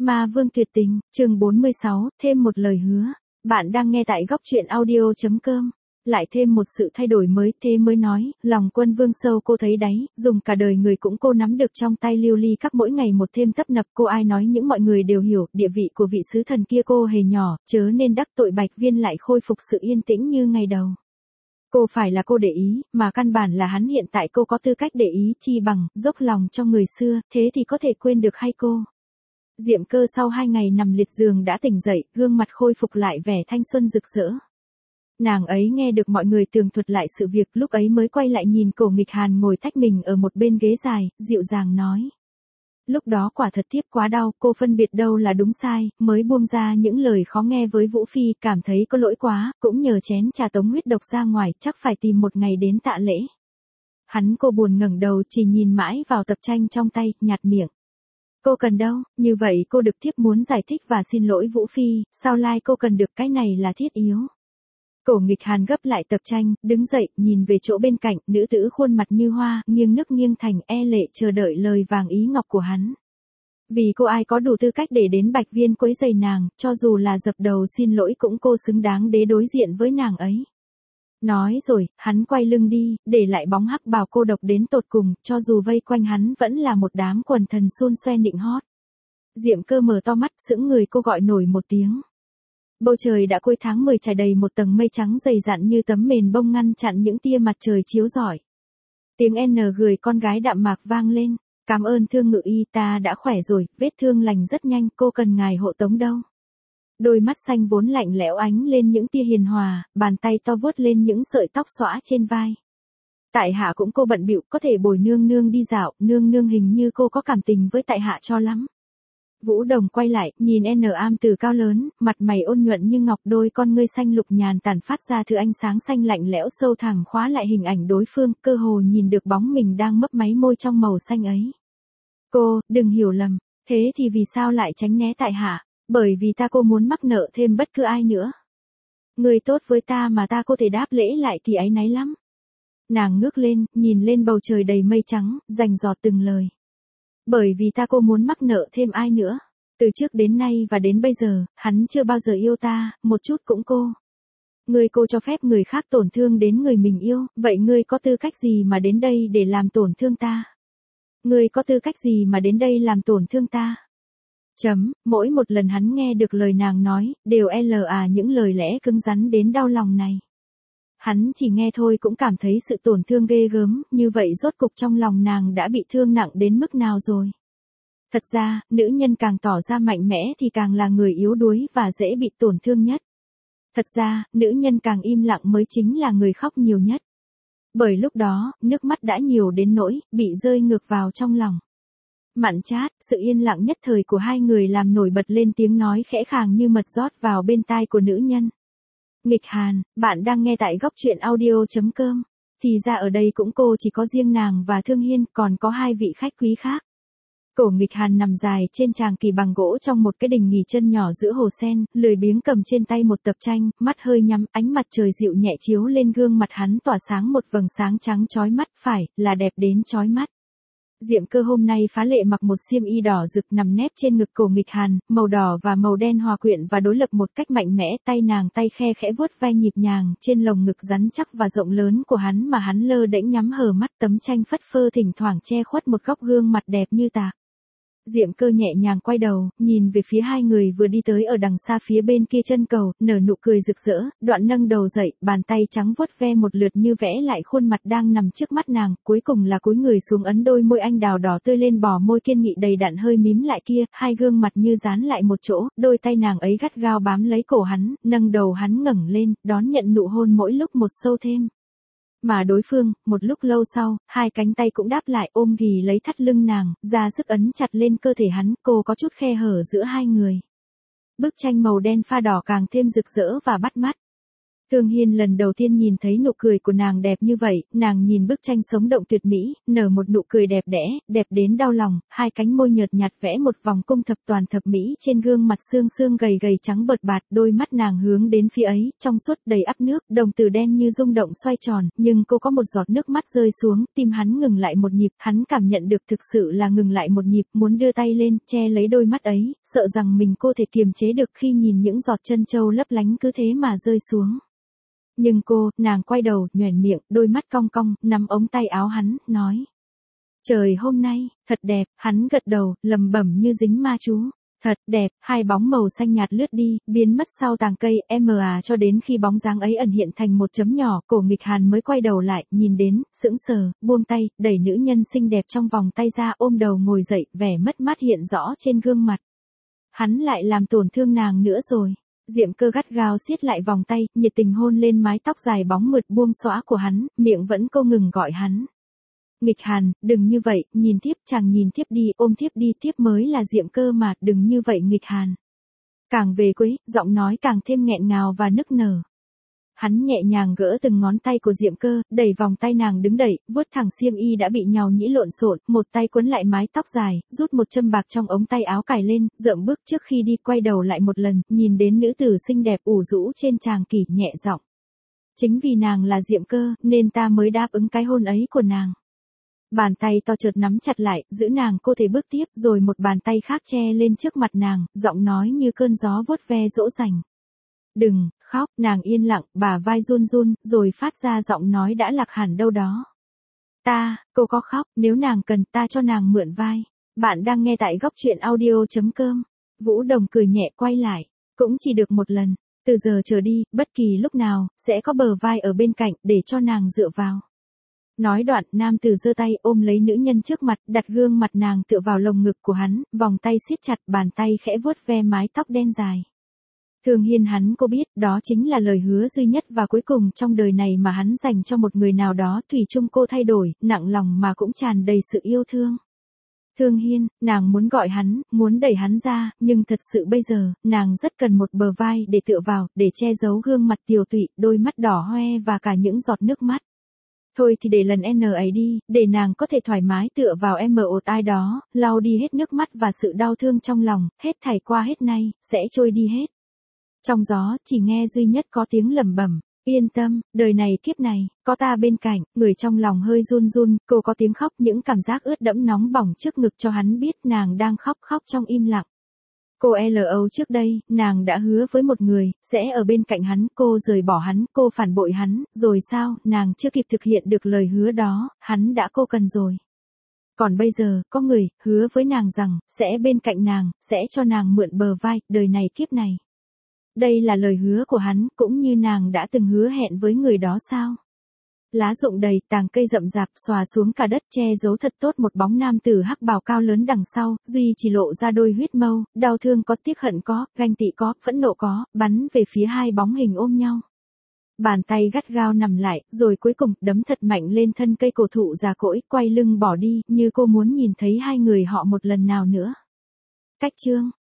Ma Vương tuyệt tình, chương 46, thêm một lời hứa. Bạn đang nghe tại góc truyện audio.com. Lại thêm một sự thay đổi mới, thế mới nói, lòng Quân Vương sâu cô thấy đáy, dùng cả đời người cũng cô nắm được trong tay lưu ly các mỗi ngày một thêm tấp nập, cô ai nói những mọi người đều hiểu, địa vị của vị sứ thần kia cô hề nhỏ, chớ nên đắc tội Bạch Viên lại khôi phục sự yên tĩnh như ngày đầu. Cô phải là cô để ý, mà căn bản là hắn hiện tại cô có tư cách để ý chi bằng, dốc lòng cho người xưa, thế thì có thể quên được hay cô. Diệm Cơ sau 2 ngày nằm liệt giường đã tỉnh dậy, gương mặt khôi phục lại vẻ thanh xuân rực rỡ. Nàng ấy nghe được mọi người tường thuật lại sự việc, lúc ấy mới quay lại nhìn Cổ Nghịch Hàn ngồi tách mình ở một bên ghế dài, dịu dàng nói. Lúc đó quả thật tiếp quá đau, cô phân biệt đâu là đúng sai, mới buông ra những lời khó nghe với Vũ Phi, cảm thấy có lỗi quá, cũng nhờ chén trà tống huyết độc ra ngoài, chắc phải tìm một ngày đến tạ lễ. Cô buồn ngẩng đầu chỉ nhìn mãi vào tập tranh trong tay, nhạt miệng. Cô cần đâu, như vậy cô được thiếp muốn giải thích và xin lỗi Vũ Phi, sao lai cô cần được cái này là thiết yếu. Cổ Nghịch Hàn gấp lại tập tranh, đứng dậy, nhìn về chỗ bên cạnh, nữ tử khuôn mặt như hoa, nghiêng nức nghiêng thành, e lệ chờ đợi lời vàng ý ngọc của hắn. Vì cô ai có đủ tư cách để đến Bạch Viên quấy rầy nàng, cho dù là dập đầu xin lỗi cũng cô xứng đáng để đối diện với nàng ấy. Nói rồi, hắn quay lưng đi, để lại bóng hắc bào cô độc đến tột cùng, cho dù vây quanh hắn vẫn là một đám quần thần xun xoe nịnh hót. Diệm Cơ mở to mắt, sững người, cô gọi nổi một tiếng. Bầu trời đã cuối tháng 10 trải đầy một tầng mây trắng dày dặn như tấm mền bông ngăn chặn những tia mặt trời chiếu rọi. Tiếng N gửi con gái đạm mạc vang lên. Cảm ơn Thương Ngự Y, ta đã khỏe rồi, vết thương lành rất nhanh, cô cần ngài hộ tống đâu. Đôi mắt xanh vốn lạnh lẽo ánh lên những tia hiền hòa, bàn tay to vuốt lên những sợi tóc xõa trên vai. Tại hạ cũng cô bận bịu, có thể bồi nương nương đi dạo, nương nương hình như cô có cảm tình với tại hạ cho lắm. Vũ Đồng quay lại, nhìn N am từ cao lớn, mặt mày ôn nhuận như ngọc, đôi con ngươi xanh lục nhàn tản phát ra thứ ánh sáng xanh lạnh lẽo sâu thẳm khóa lại hình ảnh đối phương, cơ hồ nhìn được bóng mình đang mấp máy môi trong màu xanh ấy. Cô, đừng hiểu lầm, thế thì vì sao lại tránh né tại hạ? Bởi vì ta cô muốn mắc nợ thêm bất cứ ai nữa. Người tốt với ta mà ta có thể đáp lễ lại thì áy náy lắm. Nàng ngước lên, nhìn lên bầu trời đầy mây trắng, rành rọt từng lời. Bởi vì ta cô muốn mắc nợ thêm ai nữa. Từ trước đến nay và đến bây giờ, hắn chưa bao giờ yêu ta, một chút cũng cô. Cô cho phép người khác tổn thương đến người mình yêu, vậy ngươi có tư cách gì mà đến đây để làm tổn thương ta? Ngươi có tư cách gì mà đến đây làm tổn thương ta? Mỗi một lần hắn nghe được lời nàng nói, đều những lời lẽ cứng rắn đến đau lòng này. Hắn chỉ nghe thôi cũng cảm thấy sự tổn thương ghê gớm, như vậy rốt cục trong lòng nàng đã bị thương nặng đến mức nào rồi. Thật ra, nữ nhân càng tỏ ra mạnh mẽ thì càng là người yếu đuối và dễ bị tổn thương nhất. Thật ra, nữ nhân càng im lặng mới chính là người khóc nhiều nhất. Bởi lúc đó, nước mắt đã nhiều đến nỗi, bị rơi ngược vào trong lòng. Mặn chát, sự yên lặng nhất thời của hai người làm nổi bật lên tiếng nói khẽ khàng như mật rót vào bên tai của nữ nhân. Nghịch Hàn, bạn đang nghe tại góc truyện audio.com. Thì ra ở đây cũng cô chỉ có riêng nàng và Thương Hiên, còn có 2 vị khách quý khác. Cổ Nghịch Hàn nằm dài trên tràng kỳ bằng gỗ trong một cái đình nghỉ chân nhỏ giữa hồ sen, lười biếng cầm trên tay một tập tranh, mắt hơi nhắm, ánh mặt trời dịu nhẹ chiếu lên gương mặt hắn tỏa sáng một vầng sáng trắng chói mắt, phải là đẹp đến chói mắt. Diệm Cơ hôm nay phá lệ mặc một xiêm y đỏ rực nằm nép trên ngực Cổ Nghịch Hàn, màu đỏ và màu đen hòa quyện và đối lập một cách mạnh mẽ, tay nàng tay khe khẽ vuốt vai nhịp nhàng trên lồng ngực rắn chắc và rộng lớn của hắn mà hắn lơ đễnh nhắm hờ mắt, tấm tranh phất phơ thỉnh thoảng che khuất một góc gương mặt đẹp như tạc. Diệm Cơ nhẹ nhàng quay đầu, nhìn về phía hai người vừa đi tới ở đằng xa phía bên kia chân cầu, nở nụ cười rực rỡ, đoạn nâng đầu dậy, bàn tay trắng vuốt ve một lượt như vẽ lại khuôn mặt đang nằm trước mắt nàng, cuối cùng là cúi người xuống ấn đôi môi anh đào đỏ tươi lên bờ môi kiên nghị đầy đặn hơi mím lại kia, hai gương mặt như dán lại một chỗ, đôi tay nàng ấy gắt gao bám lấy cổ hắn, nâng đầu hắn ngẩng lên, đón nhận nụ hôn mỗi lúc một sâu thêm. Mà đối phương, một lúc lâu sau, 2 cánh tay cũng đáp lại ôm ghì lấy thắt lưng nàng, ra sức ấn chặt lên cơ thể hắn, cô có chút khe hở giữa hai người. Bức tranh màu đen pha đỏ càng thêm rực rỡ và bắt mắt. Thương Hiên lần đầu tiên nhìn thấy nụ cười của nàng đẹp như vậy, nàng nhìn bức tranh sống động tuyệt mỹ, nở một nụ cười đẹp đẽ, đẹp đến đau lòng, hai cánh môi nhợt nhạt vẽ một vòng cung thập toàn thập mỹ trên gương mặt xương xương gầy gầy trắng bợt bạt, đôi mắt nàng hướng đến phía ấy, trong suốt đầy ắp nước, đồng tử đen như rung động xoay tròn, nhưng cô có một giọt nước mắt rơi xuống, tim hắn ngừng lại một nhịp, hắn cảm nhận được thực sự là ngừng lại một nhịp, muốn đưa tay lên, che lấy đôi mắt ấy, sợ rằng mình cô thể kiềm chế được khi nhìn những giọt chân châu lấp lánh cứ thế mà rơi xuống. Nhưng nàng quay đầu, nhoẻn miệng, đôi mắt cong cong, nắm ống tay áo hắn, nói. Trời hôm nay, thật đẹp, hắn gật đầu, lầm bẩm như dính ma chú. Thật đẹp, hai bóng màu xanh nhạt lướt đi, biến mất sau tàng cây, cho đến khi bóng dáng ấy ẩn hiện thành một chấm nhỏ, Cổ Nghịch Hàn mới quay đầu lại, nhìn đến, sững sờ, buông tay, đẩy nữ nhân xinh đẹp trong vòng tay ra, ôm đầu ngồi dậy, vẻ mất mát hiện rõ trên gương mặt. Hắn lại làm tổn thương nàng nữa rồi. Diệm Cơ gắt gao siết lại vòng tay, nhiệt tình hôn lên mái tóc dài bóng mượt buông xõa của hắn, miệng vẫn câu ngừng gọi hắn. Nghịch Hàn, đừng như vậy, nhìn tiếp, chàng nhìn tiếp đi, ôm tiếp đi, tiếp mới là Diệm Cơ mà, đừng như vậy Nghịch Hàn. Càng về cuối, giọng nói càng thêm nghẹn ngào và nức nở. Hắn nhẹ nhàng gỡ từng ngón tay của Diệm Cơ, đẩy vòng tay nàng đứng đẩy, vuốt thẳng xiêm y đã bị nhàu nhĩ lộn xộn, một tay quấn lại mái tóc dài, rút một châm bạc trong ống tay áo cài lên, dậm bước trước khi đi, quay đầu lại một lần, nhìn đến nữ tử xinh đẹp ủ rũ trên tràng kỷ, nhẹ giọng. Chính vì nàng là Diệm Cơ, nên ta mới đáp ứng cái hôn ấy của nàng. Bàn tay to chợt nắm chặt lại, giữ nàng cô thể bước tiếp, rồi một bàn tay khác che lên trước mặt nàng, giọng nói như cơn gió vuốt ve dỗ dành. Đừng khóc, nàng yên lặng, bả vai run run, rồi phát ra giọng nói đã lạc hẳn đâu đó. Cô có khóc, nếu nàng cần ta cho nàng mượn vai. Bạn đang nghe tại góc truyện audio.com. Vũ Đồng cười nhẹ quay lại, cũng chỉ được một lần, từ giờ trở đi, bất kỳ lúc nào, sẽ có bờ vai ở bên cạnh, để cho nàng dựa vào. Nói đoạn, nam tử giơ tay ôm lấy nữ nhân trước mặt, đặt gương mặt nàng tựa vào lồng ngực của hắn, vòng tay siết chặt, bàn tay khẽ vuốt ve mái tóc đen dài. Thương Hiên hắn cô biết, đó chính là lời hứa duy nhất và cuối cùng trong đời này mà hắn dành cho một người nào đó, thủy chung cô thay đổi, nặng lòng mà cũng tràn đầy sự yêu thương. Thương Hiên, nàng muốn gọi hắn, muốn đẩy hắn ra, nhưng thật sự bây giờ, nàng rất cần một bờ vai để tựa vào, để che giấu gương mặt tiều tụy, đôi mắt đỏ hoe và cả những giọt nước mắt. Thôi thì để lần N ấy đi, để nàng có thể thoải mái tựa vào một ai đó, lau đi hết nước mắt và sự đau thương trong lòng, hết thảy qua hết nay, sẽ trôi đi hết. Trong gió, chỉ nghe duy nhất có tiếng lẩm bẩm, yên tâm, đời này kiếp này, có ta bên cạnh, người trong lòng hơi run run, cô có tiếng khóc, những cảm giác ướt đẫm nóng bỏng trước ngực cho hắn biết nàng đang khóc trong im lặng. Cô trước đây, nàng đã hứa với một người, sẽ ở bên cạnh hắn, cô rời bỏ hắn, cô phản bội hắn, rồi sao, nàng chưa kịp thực hiện được lời hứa đó, hắn đã cô cần rồi. Còn bây giờ, có người, hứa với nàng rằng, sẽ bên cạnh nàng, sẽ cho nàng mượn bờ vai, đời này kiếp này. Đây là lời hứa của hắn, cũng như nàng đã từng hứa hẹn với người đó sao? Lá rụng đầy, tàng cây rậm rạp, xòa xuống cả đất, che giấu thật tốt một bóng nam tử hắc bào cao lớn đằng sau, duy chỉ lộ ra đôi huyết mâu, đau thương có, tiếc hận có, ganh tị có, phẫn nộ có, bắn về phía hai bóng hình ôm nhau. Bàn tay gắt gao nằm lại, rồi cuối cùng, đấm thật mạnh lên thân cây cổ thụ già cỗi, quay lưng bỏ đi, như cô muốn nhìn thấy hai người họ một lần nào nữa. Cách chương